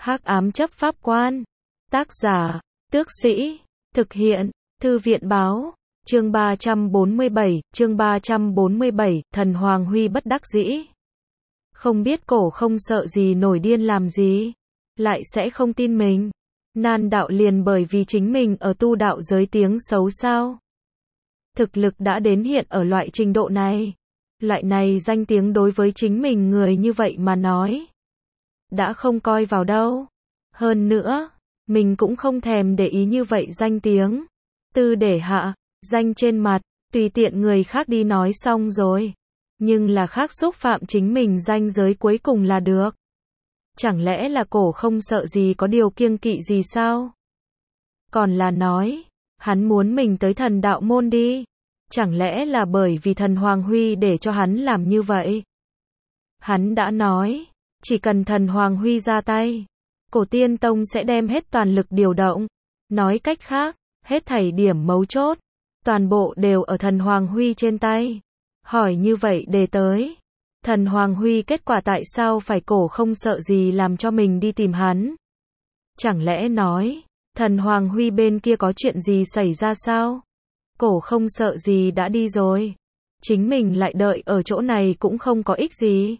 Hắc ám chấp pháp quan. Tác giả, Tước Sĩ. Thực hiện, Thư viện báo. Chương 347, Thần Hoàng Huy bất đắc dĩ. Không biết cổ không sợ gì nổi điên làm gì, lại sẽ không tin mình. Nan đạo liền bởi vì chính mình ở tu đạo giới tiếng xấu sao? Thực lực đã đến hiện ở loại trình độ này. Loại này danh tiếng đối với chính mình người như vậy mà nói, đã không coi vào đâu. Hơn nữa, mình cũng không thèm để ý như vậy danh tiếng. Tư để hạ, danh trên mặt, tùy tiện người khác đi nói xong rồi. Nhưng là khác xúc phạm chính mình danh giới cuối cùng là được. Chẳng lẽ là cổ không sợ gì có điều kiêng kỵ gì sao? Còn là nói, hắn muốn mình tới thần đạo môn đi. Chẳng lẽ là bởi vì thần Hoàng Huy để cho hắn làm như vậy? Hắn đã nói, chỉ cần thần Hoàng Huy ra tay, Cổ Tiên Tông sẽ đem hết toàn lực điều động. Nói cách khác, hết thảy điểm mấu chốt, toàn bộ đều ở thần Hoàng Huy trên tay. Hỏi như vậy để tới, thần Hoàng Huy kết quả tại sao phải cổ không sợ gì làm cho mình đi tìm hắn? Chẳng lẽ nói, thần Hoàng Huy bên kia có chuyện gì xảy ra sao? Cổ không sợ gì đã đi rồi, chính mình lại đợi ở chỗ này cũng không có ích gì.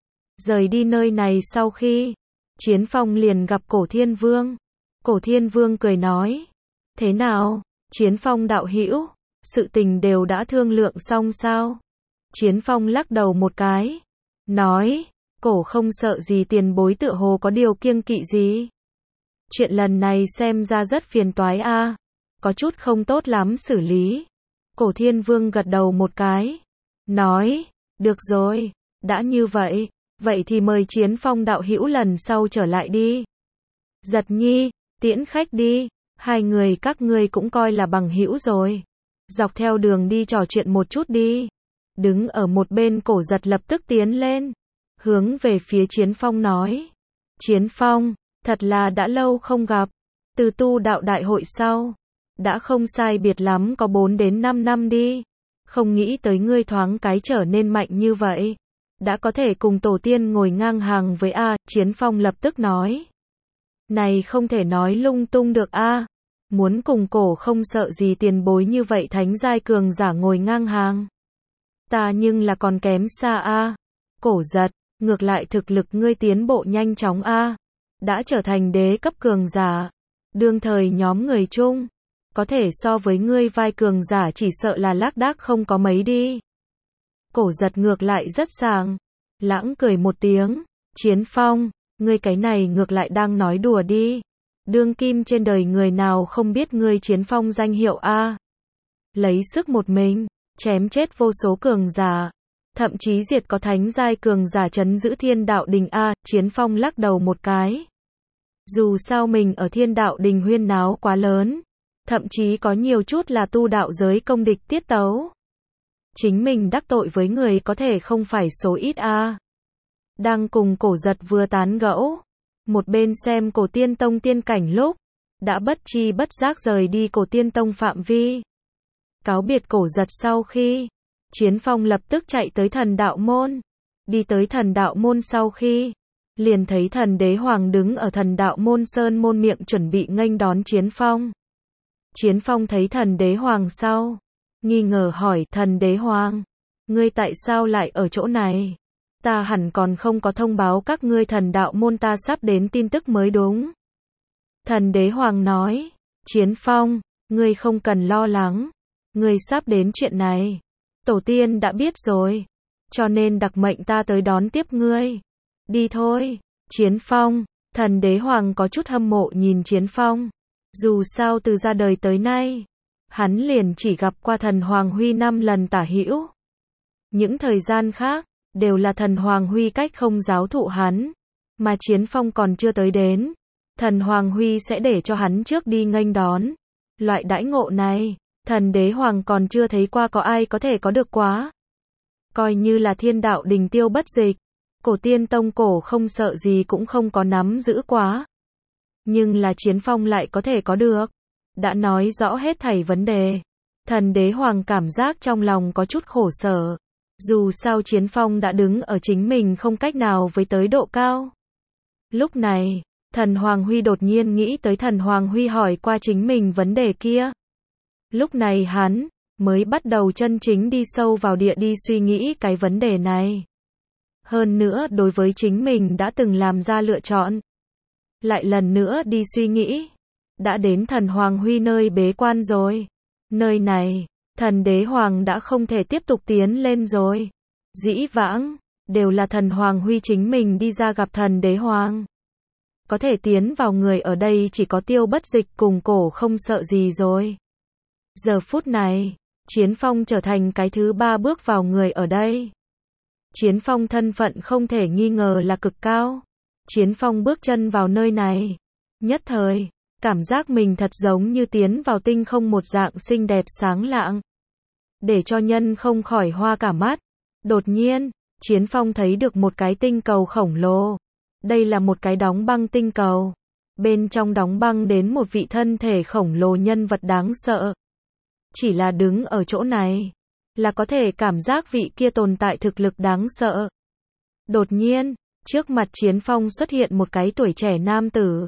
Rời đi nơi này sau khi, Chiến Phong liền gặp Cổ Thiên Vương. Cổ Thiên Vương cười nói, thế nào, Chiến Phong đạo hữu, sự tình đều đã thương lượng xong sao? Chiến Phong lắc đầu một cái, nói, cổ không sợ gì tiền bối tựa hồ có điều kiêng kỵ gì. Chuyện lần này xem ra rất phiền toái a, có chút không tốt lắm xử lý. Cổ Thiên Vương gật đầu một cái, nói, được rồi, đã như vậy, vậy thì mời Chiến Phong đạo hữu lần sau trở lại đi. Giật Nhi, tiễn khách đi, hai người các ngươi cũng coi là bằng hữu rồi. Dọc theo đường đi trò chuyện một chút đi. Đứng ở một bên Cổ Giật lập tức tiến lên, hướng về phía Chiến Phong nói, Chiến Phong, thật là đã lâu không gặp, từ tu đạo đại hội sau, đã không sai biệt lắm có 4 đến 5 năm đi, không nghĩ tới ngươi thoáng cái trở nên mạnh như vậy, đã có thể cùng tổ tiên ngồi ngang hàng với A. Chiến Phong lập tức nói, này không thể nói lung tung được A, muốn cùng cổ không sợ gì tiền bối như vậy thánh giai cường giả ngồi ngang hàng. Ta nhưng là còn kém xa A. Cổ Giật, ngược lại thực lực ngươi tiến bộ nhanh chóng A. Đã trở thành đế cấp cường giả. Đương thời nhóm người chung, có thể so với ngươi vai cường giả chỉ sợ là lác đác không có mấy đi. Cổ Giật ngược lại rất sảng, lãng cười một tiếng, Chiến Phong, ngươi cái này ngược lại đang nói đùa đi. Đương kim trên đời người nào không biết ngươi Chiến Phong danh hiệu A. Lấy sức một mình, chém chết vô số cường giả, thậm chí diệt có thánh giai cường giả trấn giữ thiên đạo đình A. Chiến Phong lắc đầu một cái. Dù sao mình ở thiên đạo đình huyên náo quá lớn, thậm chí có nhiều chút là tu đạo giới công địch tiết tấu. Chính mình đắc tội với người có thể không phải số ít A. Đang cùng Cổ Giật vừa tán gẫu, một bên xem Cổ Tiên Tông tiên cảnh lúc, đã bất chi bất giác rời đi Cổ Tiên Tông phạm vi. Cáo biệt Cổ Giật sau khi, Chiến Phong lập tức chạy tới thần đạo môn. Đi tới thần đạo môn sau khi, liền thấy thần đế hoàng đứng ở thần đạo môn sơn môn miệng chuẩn bị nghênh đón Chiến Phong. Chiến Phong thấy thần đế hoàng sau, nghi ngờ hỏi thần đế hoàng, ngươi tại sao lại ở chỗ này? Ta hẳn còn không có thông báo các ngươi thần đạo môn ta sắp đến tin tức mới đúng. Thần đế hoàng nói, Chiến Phong, ngươi không cần lo lắng. Ngươi sắp đến chuyện này, tổ tiên đã biết rồi, cho nên đặc mệnh ta tới đón tiếp ngươi. Đi thôi, Chiến Phong. Thần đế hoàng có chút hâm mộ nhìn Chiến Phong. Dù sao từ ra đời tới nay, hắn liền chỉ gặp qua thần Hoàng Huy 5 lần tả hữu. Những thời gian khác, đều là thần Hoàng Huy cách không giáo thụ hắn, mà Chiến Phong còn chưa tới đến. Thần Hoàng Huy sẽ để cho hắn trước đi nghênh đón. Loại đãi ngộ này, thần đế hoàng còn chưa thấy qua có ai có thể có được quá. Coi như là thiên đạo đình tiêu bất dịch, Cổ Tiên Tông cổ không sợ gì cũng không có nắm giữ quá. Nhưng là Chiến Phong lại có thể có được. Đã nói rõ hết thảy vấn đề. Thần đế hoàng cảm giác trong lòng có chút khổ sở. Dù sao Chiến Phong đã đứng ở chính mình không cách nào với tới độ cao. Lúc này, Thần Hoàng Huy đột nhiên nghĩ tới Thần Hoàng Huy hỏi qua chính mình vấn đề kia. Lúc này hắn mới bắt đầu chân chính đi sâu vào địa đi suy nghĩ cái vấn đề này. Hơn nữa đối với chính mình đã từng làm ra lựa chọn. Lại lần nữa đi suy nghĩ. Đã đến Thần Hoàng Huy nơi bế quan rồi. Nơi này, Thần Đế Hoàng đã không thể tiếp tục tiến lên rồi. Dĩ vãng, đều là Thần Hoàng Huy chính mình đi ra gặp Thần Đế Hoàng. Có thể tiến vào người ở đây chỉ có Tiêu Bất Dịch cùng Cổ Không Sợ Gì rồi. Giờ phút này, Chiến Phong trở thành cái thứ ba bước vào người ở đây. Chiến Phong thân phận không thể nghi ngờ là cực cao. Chiến Phong bước chân vào nơi này. Nhất thời, cảm giác mình thật giống như tiến vào tinh không một dạng xinh đẹp sáng lạng. Để cho nhân không khỏi hoa cả mắt. Đột nhiên, Chiến Phong thấy được một cái tinh cầu khổng lồ. Đây là một cái đóng băng tinh cầu. Bên trong đóng băng đến một vị thân thể khổng lồ nhân vật đáng sợ. Chỉ là đứng ở chỗ này, là có thể cảm giác vị kia tồn tại thực lực đáng sợ. Đột nhiên, trước mặt Chiến Phong xuất hiện một cái tuổi trẻ nam tử.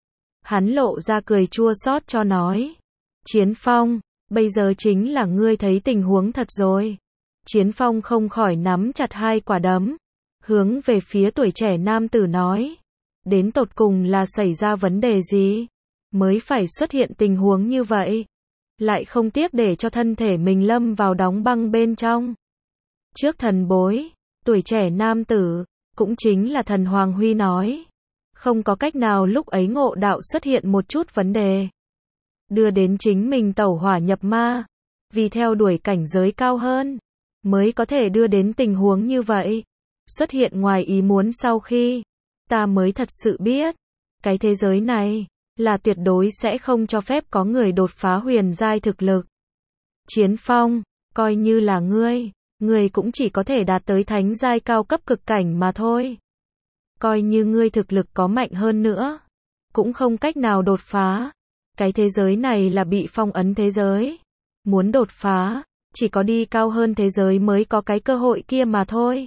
Hắn lộ ra cười chua xót cho nói. Chiến Phong, bây giờ chính là ngươi thấy tình huống thật rồi. Chiến Phong không khỏi nắm chặt hai quả đấm. Hướng về phía tuổi trẻ nam tử nói. Đến tột cùng là xảy ra vấn đề gì? Mới phải xuất hiện tình huống như vậy. Lại không tiếc để cho thân thể mình lâm vào đóng băng bên trong. Trước thần bối, tuổi trẻ nam tử, cũng chính là Thần Hoàng Huy nói. Không có cách nào lúc ấy ngộ đạo xuất hiện một chút vấn đề. Đưa đến chính mình tẩu hỏa nhập ma. Vì theo đuổi cảnh giới cao hơn, mới có thể đưa đến tình huống như vậy. Xuất hiện ngoài ý muốn sau khi, ta mới thật sự biết, cái thế giới này, là tuyệt đối sẽ không cho phép có người đột phá huyền giai thực lực. Chiến Phong, coi như là ngươi cũng chỉ có thể đạt tới thánh giai cao cấp cực cảnh mà thôi. Coi như ngươi thực lực có mạnh hơn nữa, cũng không cách nào đột phá. Cái thế giới này là bị phong ấn thế giới. Muốn đột phá, chỉ có đi cao hơn thế giới mới có cái cơ hội kia mà thôi.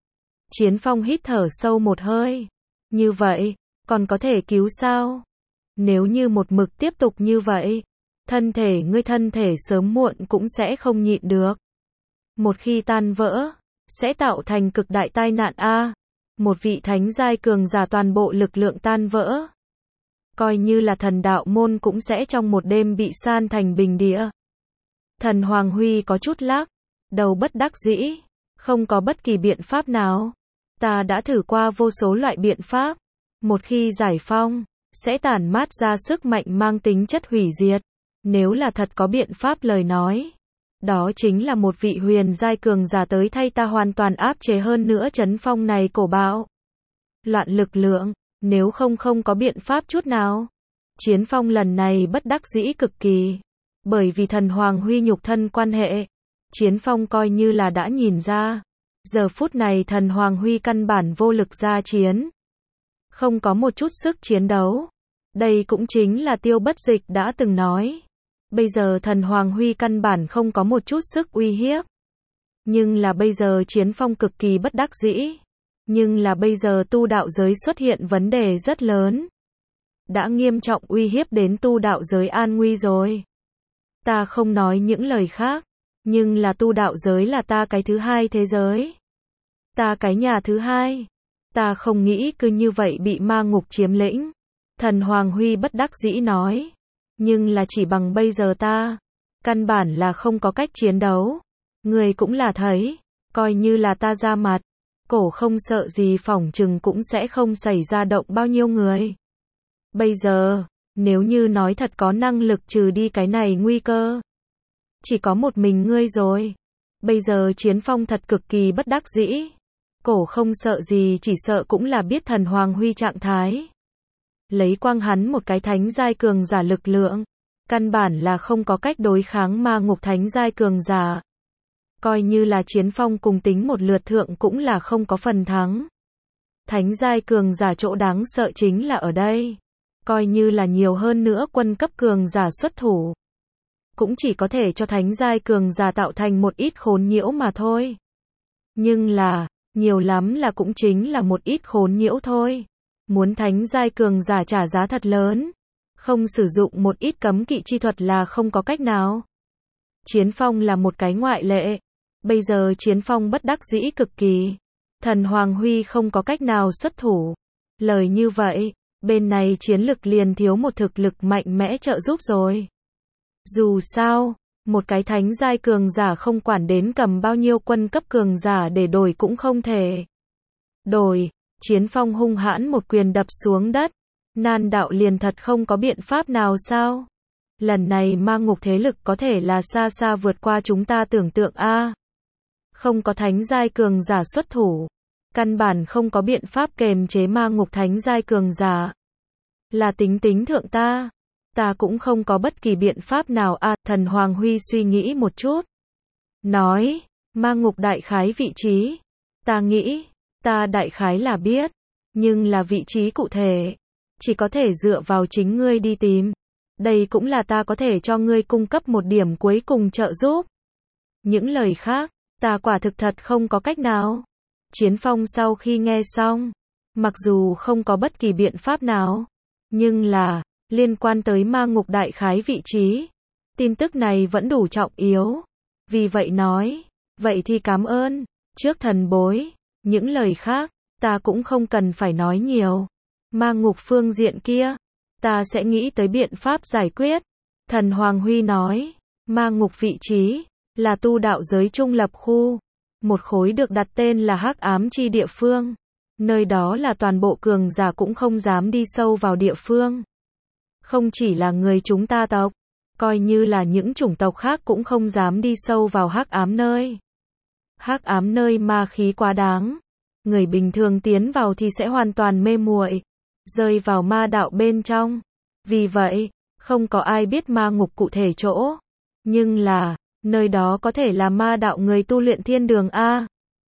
Chiến Phong hít thở sâu một hơi. Như vậy, còn có thể cứu sao? Nếu như một mực tiếp tục như vậy, thân thể sớm muộn cũng sẽ không nhịn được. Một khi tan vỡ, sẽ tạo thành cực đại tai nạn a. Một vị thánh giai cường giả toàn bộ lực lượng tan vỡ. Coi như là thần đạo môn cũng sẽ trong một đêm bị san thành bình địa. Thần Hoàng Huy có chút lắc đầu bất đắc dĩ. Không có bất kỳ biện pháp nào. Ta đã thử qua vô số loại biện pháp. Một khi giải phong, sẽ tản mát ra sức mạnh mang tính chất hủy diệt. Nếu là thật có biện pháp lời nói, đó chính là một vị huyền giai cường giả tới thay ta hoàn toàn áp chế hơn nữa chấn phong này cổ bạo. Loạn lực lượng, nếu không có biện pháp chút nào. Chiến Phong lần này bất đắc dĩ cực kỳ. Bởi vì Thần Hoàng Huy nhục thân quan hệ, Chiến Phong coi như là đã nhìn ra. Giờ phút này Thần Hoàng Huy căn bản vô lực ra chiến. Không có một chút sức chiến đấu. Đây cũng chính là Tiêu Bất Dịch đã từng nói. Bây giờ Thần Hoàng Huy căn bản không có một chút sức uy hiếp. Nhưng là bây giờ Chiến Phong cực kỳ bất đắc dĩ. Nhưng là bây giờ tu đạo giới xuất hiện vấn đề rất lớn. Đã nghiêm trọng uy hiếp đến tu đạo giới an nguy rồi. Ta không nói những lời khác. Nhưng là tu đạo giới là ta cái thứ hai thế giới. Ta cái nhà thứ hai. Ta không nghĩ cứ như vậy bị ma ngục chiếm lĩnh. Thần Hoàng Huy bất đắc dĩ nói. Nhưng là chỉ bằng bây giờ ta. Căn bản là không có cách chiến đấu. Người cũng là thấy. Coi như là ta ra mặt. Cổ không sợ gì phỏng chừng cũng sẽ không xảy ra động bao nhiêu người. Bây giờ, nếu như nói thật có năng lực trừ đi cái này nguy cơ. Chỉ có một mình ngươi rồi. Bây giờ Chiến Phong thật cực kỳ bất đắc dĩ. Cổ không sợ gì chỉ sợ cũng là biết Thần Hoàng Huy trạng thái. Lấy quang hắn một cái thánh giai cường giả lực lượng. Căn bản là không có cách đối kháng ma ngục thánh giai cường giả. Coi như là Chiến Phong cùng tính một lượt thượng cũng là không có phần thắng. Thánh giai cường giả chỗ đáng sợ chính là ở đây. Coi như là nhiều hơn nữa quân cấp cường giả xuất thủ. Cũng chỉ có thể cho thánh giai cường giả tạo thành một ít khốn nhiễu mà thôi. Nhưng là, nhiều lắm là cũng chính là một ít khốn nhiễu thôi. Muốn thánh giai cường giả trả giá thật lớn. Không sử dụng một ít cấm kỵ chi thuật là không có cách nào. Chiến Phong là một cái ngoại lệ. Bây giờ Chiến Phong bất đắc dĩ cực kỳ. Thần Hoàng Huy không có cách nào xuất thủ. Lời như vậy, bên này chiến lực liền thiếu một thực lực mạnh mẽ trợ giúp rồi. Dù sao, một cái thánh giai cường giả không quản đến cầm bao nhiêu quân cấp cường giả để đổi cũng không thể. Đổi, Chiến Phong hung hãn một quyền đập xuống đất. Nan đạo liền thật không có biện pháp nào sao? Lần này ma ngục thế lực có thể là xa xa vượt qua chúng ta tưởng tượng a. Không có thánh giai cường giả xuất thủ. Căn bản không có biện pháp kềm chế ma ngục thánh giai cường giả. Là tính thượng ta. Ta cũng không có bất kỳ biện pháp nào a. Thần Hoàng Huy suy nghĩ một chút. Nói, ma ngục đại khái vị trí. Ta nghĩ, ta đại khái là biết. Nhưng là vị trí cụ thể. Chỉ có thể dựa vào chính ngươi đi tìm. Đây cũng là ta có thể cho ngươi cung cấp một điểm cuối cùng trợ giúp. Những lời khác, ta quả thực thật không có cách nào. Chiến Phong sau khi nghe xong, mặc dù không có bất kỳ biện pháp nào, nhưng là, liên quan tới ma ngục đại khái vị trí, tin tức này vẫn đủ trọng yếu. Vì vậy nói, vậy thì cảm ơn, trước thần bối, những lời khác, ta cũng không cần phải nói nhiều. Ma ngục phương diện kia, ta sẽ nghĩ tới biện pháp giải quyết. Thần Hoàng Huy nói, ma ngục vị trí, là tu đạo giới trung lập khu. Một khối được đặt tên là Hắc Ám Chi địa phương. Nơi đó là toàn bộ cường giả cũng không dám đi sâu vào địa phương. Không chỉ là người chúng ta tộc, coi như là những chủng tộc khác cũng không dám đi sâu vào Hắc Ám nơi. Hắc Ám nơi ma khí quá đáng. Người bình thường tiến vào thì sẽ hoàn toàn mê muội, rơi vào ma đạo bên trong. Vì vậy, không có ai biết ma ngục cụ thể chỗ. Nhưng là, nơi đó có thể là ma đạo người tu luyện thiên đường A.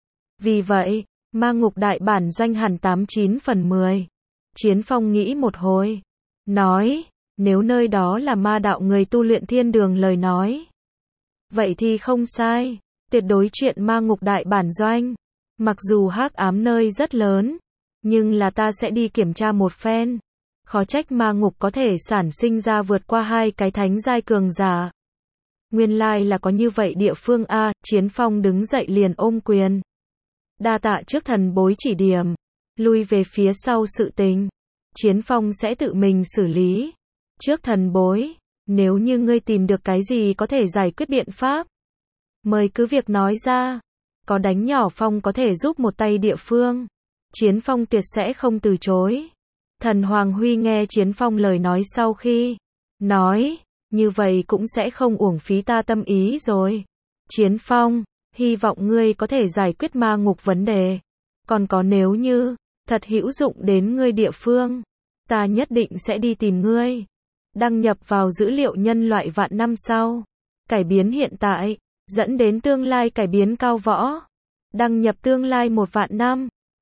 Vì vậy, ma ngục đại bản doanh hẳn 89 phần 10. Chiến Phong nghĩ một hồi. Nói, nếu nơi đó là ma đạo người tu luyện thiên đường lời nói. Vậy thì không sai. Tuyệt đối chuyện ma ngục đại bản doanh. Mặc dù hắc ám nơi rất lớn. Nhưng là ta sẽ đi kiểm tra một phen. Khó trách ma ngục có thể sản sinh ra vượt qua hai cái thánh giai cường giả. Nguyên lai là có như vậy địa phương a. Chiến Phong đứng dậy liền ôm quyền. Đa tạ trước thần bối chỉ điểm. Lui về phía sau sự tình. Chiến Phong sẽ tự mình xử lý. Trước thần bối, nếu như ngươi tìm được cái gì có thể giải quyết biện pháp, mời cứ việc nói ra. Có đánh nhỏ Phong có thể giúp một tay địa phương. Chiến Phong tuyệt sẽ không từ chối. Thần Hoàng Huy nghe Chiến Phong lời nói sau khi nói, như vậy cũng sẽ không uổng phí ta tâm ý rồi. Chiến Phong, hy vọng ngươi có thể giải quyết ma ngục vấn đề. Còn có nếu như thật hữu dụng đến ngươi địa phương, ta nhất định sẽ đi tìm ngươi. Đăng nhập vào dữ liệu nhân loại vạn năm sau. Cải biến hiện tại, dẫn đến tương lai cải biến cao võ. Đăng nhập tương lai 1 vạn năm.